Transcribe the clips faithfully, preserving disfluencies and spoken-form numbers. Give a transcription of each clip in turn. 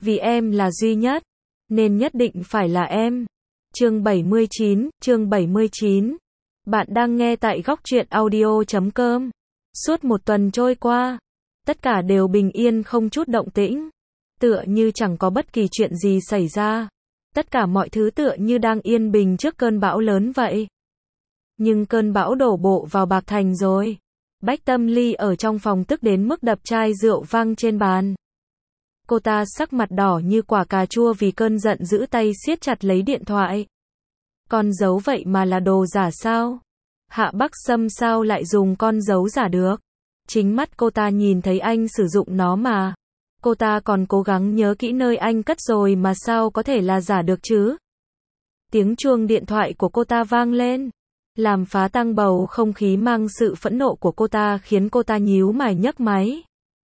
Vì em là duy nhất, nên nhất định phải là em. Chương bảy mươi chín, chương bảy mươi chín. Bạn đang nghe tại góc truyện audio chấm com. Suốt một tuần trôi qua, tất cả đều bình yên không chút động tĩnh. Tựa như chẳng có bất kỳ chuyện gì xảy ra. Tất cả mọi thứ tựa như đang yên bình trước cơn bão lớn vậy. Nhưng cơn bão đổ bộ vào Bạc Thành rồi. Bách Tâm Ly ở trong phòng tức đến mức đập chai rượu văng trên bàn. Cô ta sắc mặt đỏ như quả cà chua vì cơn giận giữ tay siết chặt lấy điện thoại. Con dấu vậy mà là đồ giả sao? Hạ Bắc Sâm sao lại dùng con dấu giả được? Chính mắt cô ta nhìn thấy anh sử dụng nó mà. Cô ta còn cố gắng nhớ kỹ nơi anh cất rồi mà sao có thể là giả được chứ? Tiếng chuông điện thoại của cô ta vang lên, làm phá tăng bầu không khí mang sự phẫn nộ của cô ta khiến cô ta nhíu mày nhấc máy.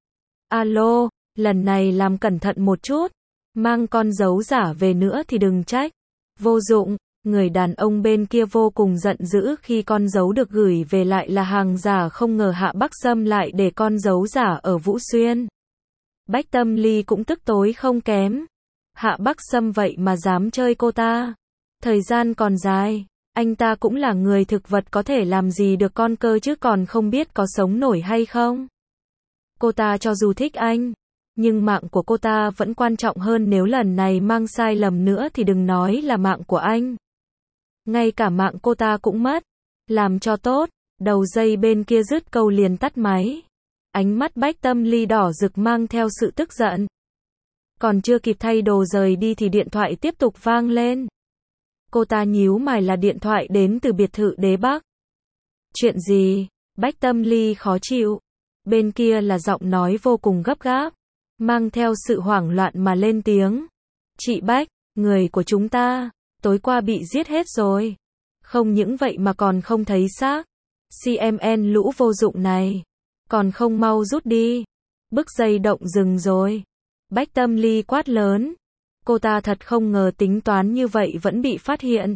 Alo, lần này làm cẩn thận một chút, mang con dấu giả về nữa thì đừng trách. Vô dụng, người đàn ông bên kia vô cùng giận dữ khi con dấu được gửi về lại là hàng giả, không ngờ Hạ Bắc Sâm lại để con dấu giả ở Vũ Xuyên. Bách Tâm Ly cũng tức tối không kém. Hạ Bắc Sâm vậy mà dám chơi cô ta. Thời gian còn dài, anh ta cũng là người thực vật có thể làm gì được con cơ chứ còn không biết có sống nổi hay không. Cô ta cho dù thích anh, nhưng mạng của cô ta vẫn quan trọng hơn, nếu lần này mang sai lầm nữa thì đừng nói là mạng của anh. Ngay cả mạng cô ta cũng mất. Làm cho tốt, đầu dây bên kia dứt câu liền tắt máy. Ánh mắt Bách Tâm Ly đỏ rực mang theo sự tức giận. Còn chưa kịp thay đồ rời đi thì điện thoại tiếp tục vang lên. Cô ta nhíu mày, là điện thoại đến từ biệt thự Đế Bắc. Chuyện gì? Bách Tâm Ly khó chịu. Bên kia là giọng nói vô cùng gấp gáp, mang theo sự hoảng loạn mà lên tiếng. Chị Bách, người của chúng ta, tối qua bị giết hết rồi. Không những vậy mà còn không thấy xác. xê em en lũ vô dụng này, còn không mau rút đi. Bức dây động rừng rồi. Bách Tâm Ly quát lớn. Cô ta thật không ngờ tính toán như vậy vẫn bị phát hiện.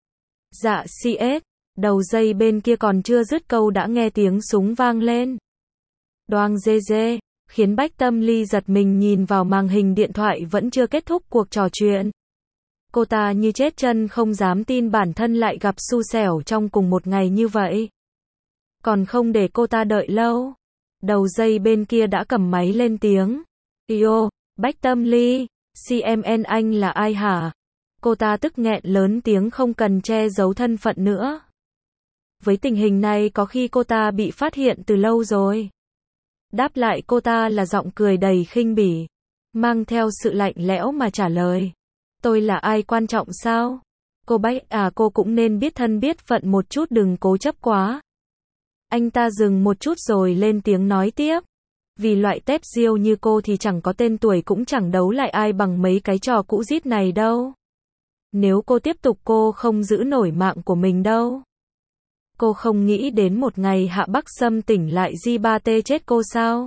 Dạ xê ét, đầu dây bên kia còn chưa dứt câu đã nghe tiếng súng vang lên. Đoang dê dê, khiến Bách Tâm Ly giật mình nhìn vào màn hình điện thoại vẫn chưa kết thúc cuộc trò chuyện. Cô ta như chết chân không dám tin bản thân lại gặp xui xẻo trong cùng một ngày như vậy. Còn không để cô ta đợi lâu, đầu dây bên kia đã cầm máy lên tiếng. Yo, Bách Tâm Ly, xê em en anh là ai hả? Cô ta tức nghẹn lớn tiếng không cần che giấu thân phận nữa. Với tình hình này có khi cô ta bị phát hiện từ lâu rồi. Đáp lại cô ta là giọng cười đầy khinh bỉ, mang theo sự lạnh lẽo mà trả lời. Tôi là ai quan trọng sao? Cô Bách à, cô cũng nên biết thân biết phận một chút, đừng cố chấp quá. Anh ta dừng một chút rồi lên tiếng nói tiếp. Vì loại tép diêu như cô thì chẳng có tên tuổi cũng chẳng đấu lại ai bằng mấy cái trò cũ rít này đâu. Nếu cô tiếp tục cô không giữ nổi mạng của mình đâu. Cô không nghĩ đến một ngày Hạ Bắc Sâm tỉnh lại gi ba tê chết cô sao?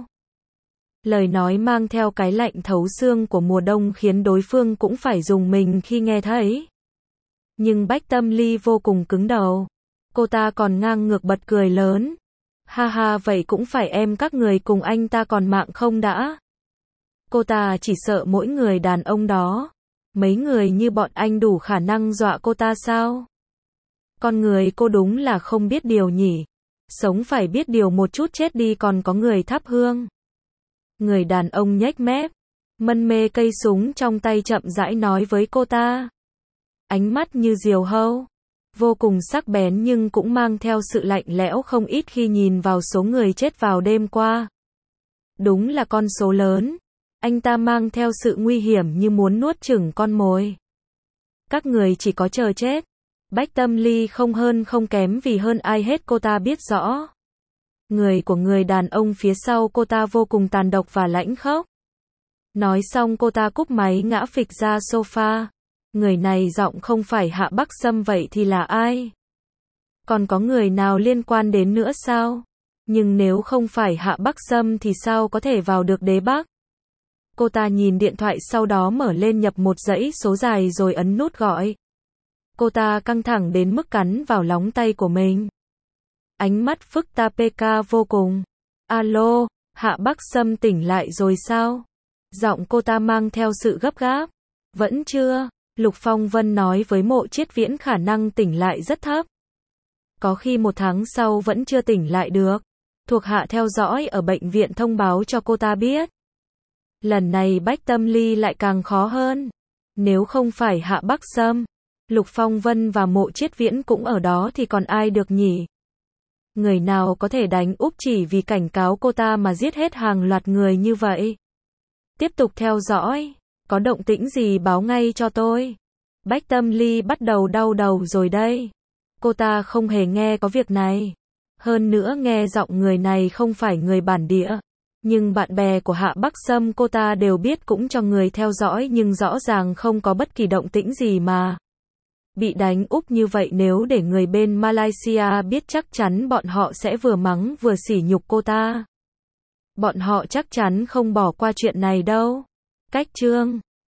Lời nói mang theo cái lạnh thấu xương của mùa đông khiến đối phương cũng phải rùng mình khi nghe thấy. Nhưng Bách Tâm Ly vô cùng cứng đầu. Cô ta còn ngang ngược bật cười lớn. Ha ha, vậy cũng phải em các người cùng anh ta còn mạng không đã? Cô ta chỉ sợ mỗi người đàn ông đó. Mấy người như bọn anh đủ khả năng dọa cô ta sao? Con người cô đúng là không biết điều nhỉ. Sống phải biết điều một chút, chết đi còn có người thắp hương. Người đàn ông nhếch mép, mân mê cây súng trong tay chậm rãi nói với cô ta. Ánh mắt như diều hâu, vô cùng sắc bén nhưng cũng mang theo sự lạnh lẽo không ít khi nhìn vào số người chết vào đêm qua. Đúng là con số lớn. Anh ta mang theo sự nguy hiểm như muốn nuốt chửng con mồi. Các người chỉ có chờ chết. Bách Tâm Ly không hơn không kém vì hơn ai hết cô ta biết rõ. Người của người đàn ông phía sau cô ta vô cùng tàn độc và lãnh khốc. Nói xong cô ta cúp máy ngã phịch ra sofa. Người này giọng không phải Hạ Bắc Sâm vậy thì là ai? Còn có người nào liên quan đến nữa sao? Nhưng nếu không phải Hạ Bắc Sâm thì sao có thể vào được Đế Bắc? Cô ta nhìn điện thoại sau đó mở lên nhập một dãy số dài rồi ấn nút gọi. Cô ta căng thẳng đến mức cắn vào lóng tay của mình. Ánh mắt phức tạp pê ca vô cùng. Alo, Hạ Bắc Sâm tỉnh lại rồi sao? Giọng cô ta mang theo sự gấp gáp. Vẫn chưa, Lục Phong Vân nói với Mộ Chiết Viễn khả năng tỉnh lại rất thấp. Có khi một tháng sau vẫn chưa tỉnh lại được. Thuộc hạ theo dõi ở bệnh viện thông báo cho cô ta biết. Lần này Bách Tâm Ly lại càng khó hơn. Nếu không phải Hạ Bắc Sâm, Lục Phong Vân và Mộ Chiết Viễn cũng ở đó thì còn ai được nhỉ? Người nào có thể đánh úp chỉ vì cảnh cáo cô ta mà giết hết hàng loạt người như vậy? Tiếp tục theo dõi, có động tĩnh gì báo ngay cho tôi. Bách Tâm Ly bắt đầu đau đầu rồi đây. Cô ta không hề nghe có việc này. Hơn nữa nghe giọng người này không phải người bản địa. Nhưng bạn bè của Hạ Bắc Sâm cô ta đều biết cũng cho người theo dõi nhưng rõ ràng không có bất kỳ động tĩnh gì mà. Bị đánh úp như vậy nếu để người bên Malaysia biết chắc chắn bọn họ sẽ vừa mắng vừa sỉ nhục cô ta. Bọn họ chắc chắn không bỏ qua chuyện này đâu. Cách chương